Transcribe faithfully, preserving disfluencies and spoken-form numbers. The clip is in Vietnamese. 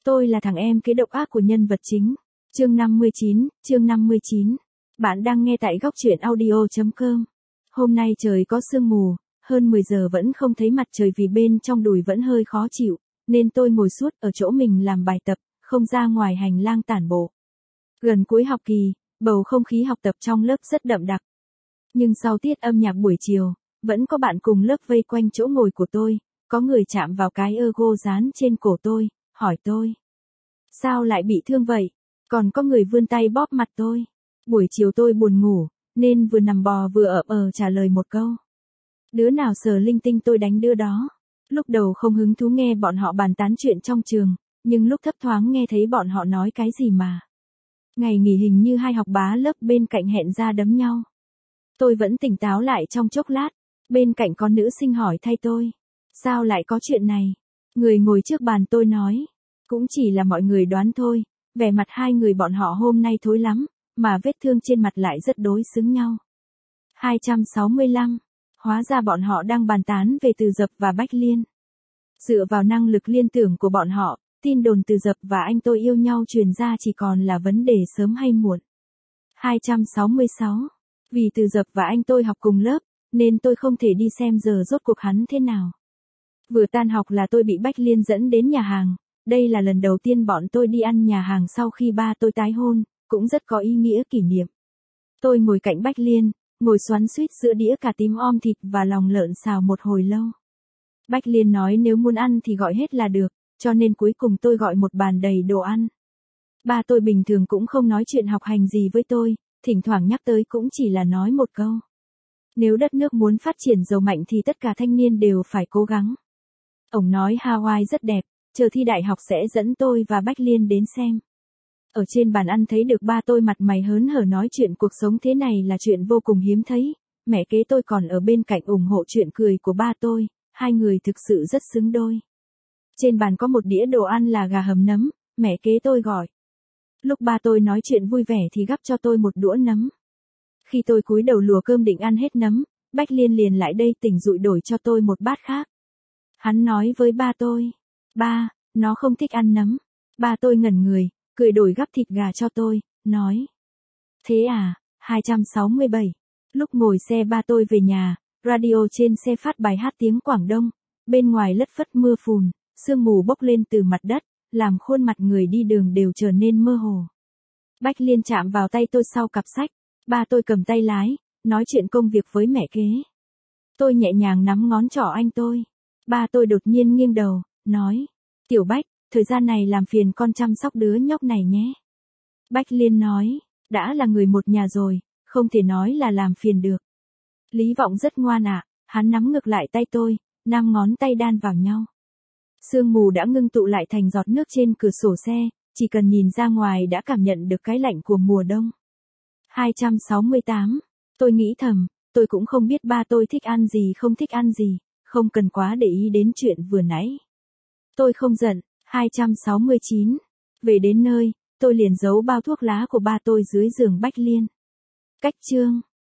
Tôi là thằng em kế độc ác của nhân vật chính. Chương năm mươi chín, chương năm mươi chín. Bạn đang nghe tại góc truyện audio chấm com. Hôm nay trời có sương mù, hơn mười giờ vẫn không thấy mặt trời vì bên trong đùi vẫn hơi khó chịu, nên tôi ngồi suốt ở chỗ mình làm bài tập, không ra ngoài hành lang tản bộ. Gần cuối học kỳ, bầu không khí học tập trong lớp rất đậm đặc. Nhưng sau tiết âm nhạc buổi chiều, vẫn có bạn cùng lớp vây quanh chỗ ngồi của tôi, có người chạm vào cái ego dán trên cổ tôi, hỏi tôi. Sao lại bị thương vậy? Còn có người vươn tay bóp mặt tôi. Buổi chiều tôi buồn ngủ, nên vừa nằm bò vừa ậm ờ trả lời một câu. Đứa nào sờ linh tinh tôi đánh đứa đó. Lúc đầu không hứng thú nghe bọn họ bàn tán chuyện trong trường, nhưng lúc thấp thoáng nghe thấy bọn họ nói cái gì mà. Ngày nghỉ hình như hai học bá lớp bên cạnh hẹn ra đấm nhau. Tôi vẫn tỉnh táo lại trong chốc lát, bên cạnh có nữ sinh hỏi thay tôi. Sao lại có chuyện này? Người ngồi trước bàn tôi nói. Cũng chỉ là mọi người đoán thôi, vẻ mặt hai người bọn họ hôm nay thối lắm, mà vết thương trên mặt lại rất đối xứng nhau. hai trăm sáu mươi lăm. Hóa ra bọn họ đang bàn tán về Từ Dập và Bách Liên. Dựa vào năng lực liên tưởng của bọn họ, tin đồn Từ Dập và anh tôi yêu nhau truyền ra chỉ còn là vấn đề sớm hay muộn. hai trăm sáu mươi sáu. Vì Từ Dập và anh tôi học cùng lớp, nên tôi không thể đi xem giờ rốt cuộc hắn thế nào. Vừa tan học là tôi bị Bách Liên dẫn đến nhà hàng. Đây là lần đầu tiên bọn tôi đi ăn nhà hàng sau khi ba tôi tái hôn, cũng rất có ý nghĩa kỷ niệm. Tôi ngồi cạnh Bách Liên, ngồi xoắn xuýt giữa đĩa cà tím om thịt và lòng lợn xào một hồi lâu. Bách Liên nói nếu muốn ăn thì gọi hết là được, cho nên cuối cùng tôi gọi một bàn đầy đồ ăn. Ba tôi bình thường cũng không nói chuyện học hành gì với tôi, thỉnh thoảng nhắc tới cũng chỉ là nói một câu. Nếu đất nước muốn phát triển giàu mạnh thì tất cả thanh niên đều phải cố gắng. Ông nói Hawaii rất đẹp, chờ thi đại học sẽ dẫn tôi và Bách Liên đến xem. Ở trên bàn ăn thấy được ba tôi mặt mày hớn hở nói chuyện cuộc sống thế này là chuyện vô cùng hiếm thấy, mẹ kế tôi còn ở bên cạnh ủng hộ chuyện cười của ba tôi, hai người thực sự rất xứng đôi. Trên bàn có một đĩa đồ ăn là gà hầm nấm, mẹ kế tôi gọi. Lúc ba tôi nói chuyện vui vẻ thì gắp cho tôi một đũa nấm. Khi tôi cúi đầu lùa cơm định ăn hết nấm, Bách Liên liền lại đây tỉnh dụi đổi cho tôi một bát khác. Hắn nói với ba tôi, ba, nó không thích ăn nấm. Ba tôi ngẩn người, cười đổi gắp thịt gà cho tôi, nói. Thế à, hai trăm sáu mươi bảy. Lúc ngồi xe ba tôi về nhà, radio trên xe phát bài hát tiếng Quảng Đông, bên ngoài lất phất mưa phùn, sương mù bốc lên từ mặt đất, làm khuôn mặt người đi đường đều trở nên mơ hồ. Bách Liên chạm vào tay tôi sau cặp sách, ba tôi cầm tay lái, nói chuyện công việc với mẹ kế. Tôi nhẹ nhàng nắm ngón trỏ anh tôi. Ba tôi đột nhiên nghiêng đầu, nói. Tiểu Bách, thời gian này làm phiền con chăm sóc đứa nhóc này nhé. Bách Liên nói, đã là người một nhà rồi, không thể nói là làm phiền được. Lý Vọng rất ngoan ạ, à, hắn nắm ngược lại tay tôi, năm ngón tay đan vào nhau. Sương mù đã ngưng tụ lại thành giọt nước trên cửa sổ xe, chỉ cần nhìn ra ngoài đã cảm nhận được cái lạnh của mùa đông. hai trăm sáu mươi tám. Tôi nghĩ thầm, tôi cũng không biết ba tôi thích ăn gì không thích ăn gì, không cần quá để ý đến chuyện vừa nãy. Tôi không giận. hai trăm sáu mươi chín. Về đến nơi, tôi liền giấu bao thuốc lá của ba tôi dưới giường Bách Liên. Cách chương